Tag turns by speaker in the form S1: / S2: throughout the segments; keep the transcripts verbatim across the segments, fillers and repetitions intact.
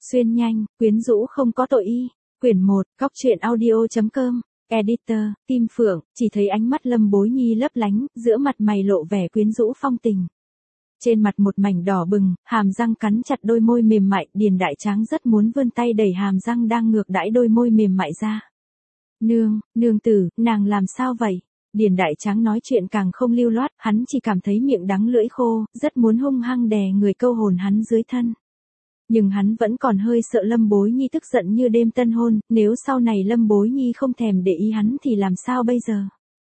S1: Xuyên nhanh, quyến rũ không có tội y. Quyển một, Cóc truyện audio chấm com. Editor, Kim Phượng, chỉ thấy ánh mắt Lâm Bối Nhi lấp lánh, giữa mặt mày lộ vẻ quyến rũ phong tình. Trên mặt một mảnh đỏ bừng, hàm răng cắn chặt đôi môi mềm mại, Điền Đại Tráng rất muốn vươn tay đẩy hàm răng đang ngược đãi đôi môi mềm mại ra. Nương, nương tử, nàng làm sao vậy? Điền Đại Tráng nói chuyện càng không lưu loát, hắn chỉ cảm thấy miệng đắng lưỡi khô, rất muốn hung hăng đè người câu hồn hắn dưới thân. Nhưng hắn vẫn còn hơi sợ Lâm Bối Nhi tức giận như đêm tân hôn, nếu sau này Lâm Bối Nhi không thèm để ý hắn thì làm sao bây giờ?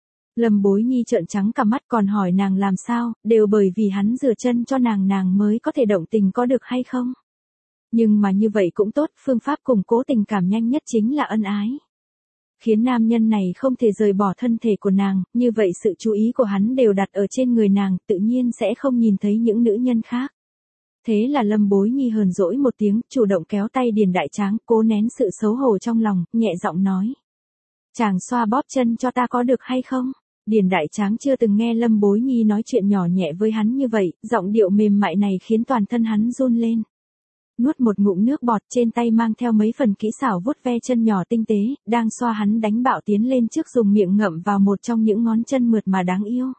S1: Lâm Bối Nhi trợn trắng cả mắt còn hỏi nàng làm sao, đều bởi vì hắn rửa chân cho nàng nàng mới có thể động tình có được hay không? Nhưng mà như vậy cũng tốt, phương pháp củng cố tình cảm nhanh nhất chính là ân ái. Khiến nam nhân này không thể rời bỏ thân thể của nàng, như vậy sự chú ý của hắn đều đặt ở trên người nàng, tự nhiên sẽ không nhìn thấy những nữ nhân khác. Thế là Lâm Bối Nhi hờn dỗi một tiếng, chủ động kéo tay Điền Đại Tráng, cố nén sự xấu hổ trong lòng, nhẹ giọng nói. Chàng xoa bóp chân cho ta có được hay không? Điền Đại Tráng chưa từng nghe Lâm Bối Nhi nói chuyện nhỏ nhẹ với hắn như vậy, giọng điệu mềm mại này khiến toàn thân hắn run lên. Nuốt một ngụm nước bọt, trên tay mang theo mấy phần kỹ xảo vuốt ve chân nhỏ tinh tế, đang xoa hắn đánh bạo tiến lên trước dùng miệng ngậm vào một trong những ngón chân mượt mà đáng yêu.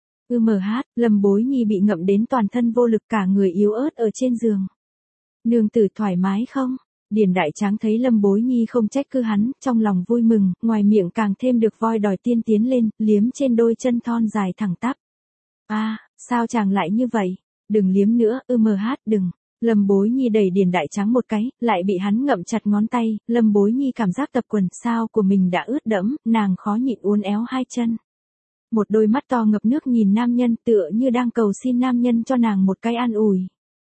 S1: Ư mờ hát, Lâm Bối Nhi bị ngậm đến toàn thân vô lực cả người yếu ớt ở trên giường. Nương tử thoải mái không? Điền Đại Tráng thấy Lâm Bối Nhi không trách cứ hắn, trong lòng vui mừng, ngoài miệng càng thêm được voi đòi tiên tiến lên, liếm trên đôi chân thon dài thẳng tắp. A, à, sao chàng lại như vậy? Đừng liếm nữa, ư mờ hát đừng. Lâm Bối Nhi đẩy Điền Đại Tráng một cái, lại bị hắn ngậm chặt ngón tay, Lâm Bối Nhi cảm giác tập quần sao của mình đã ướt đẫm, nàng khó nhịn uốn éo hai chân. Một đôi mắt to ngập nước nhìn nam nhân tựa như đang cầu xin nam nhân cho nàng một cái an ủi.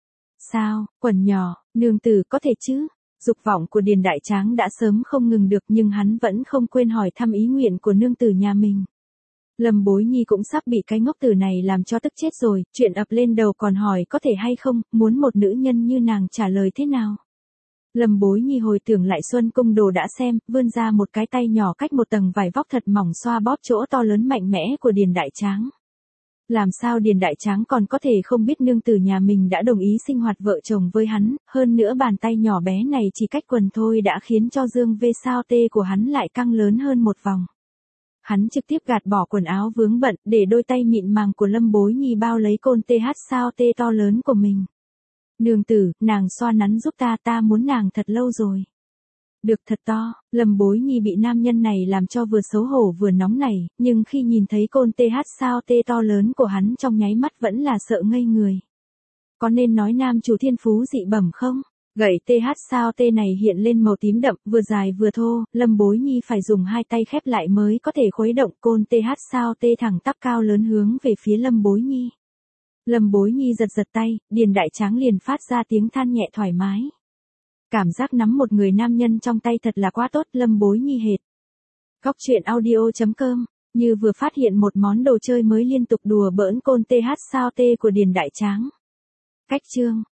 S1: Sao, quần nhỏ, nương tử có thể chứ? Dục vọng của Điền Đại Tráng đã sớm không ngừng được nhưng hắn vẫn không quên hỏi thăm ý nguyện của nương tử nhà mình. Lâm Bối Nhi cũng sắp bị cái ngốc tử này làm cho tức chết rồi, chuyện ập lên đầu còn hỏi có thể hay không, muốn một nữ nhân như nàng trả lời thế nào. Lâm Bối Nhi hồi tưởng lại Xuân Cung Đồ đã xem, vươn ra một cái tay nhỏ cách một tầng vải vóc thật mỏng xoa bóp chỗ to lớn mạnh mẽ của Điền Đại Tráng. Làm sao Điền Đại Tráng còn có thể không biết nương tử nhà mình đã đồng ý sinh hoạt vợ chồng với hắn, hơn nữa bàn tay nhỏ bé này chỉ cách quần thôi đã khiến cho dương vê sao tê của hắn lại căng lớn hơn một vòng. Hắn trực tiếp gạt bỏ quần áo vướng bận, để đôi tay mịn màng của Lâm Bối Nhi bao lấy côn tê hát sao tê to lớn của mình. Nương tử, nàng xoa nắn giúp ta, ta muốn nàng thật lâu rồi. Được thật to, Lâm Bối Nhi bị nam nhân này làm cho vừa xấu hổ vừa nóng nảy, nhưng khi nhìn thấy côn tê hát sao tê to lớn của hắn trong nháy mắt vẫn là sợ ngây người. Có nên nói nam chủ thiên phú dị bẩm không? Gậy tê hát sao tê này hiện lên màu tím đậm, vừa dài vừa thô, Lâm Bối Nhi phải dùng hai tay khép lại mới có thể khuấy động côn tê hát sao tê thẳng tắp cao lớn hướng về phía Lâm Bối Nhi. Lâm Bối Nhi giật giật tay, Điền Đại Tráng liền phát ra tiếng than nhẹ thoải mái. Cảm giác nắm một người nam nhân trong tay thật là quá tốt, Lâm Bối Nhi hệt. Cóc truyện audio chấm com, như vừa phát hiện một món đồ chơi mới liên tục đùa bỡn côn tê hát sao tê của Điền Đại Tráng. Cách chương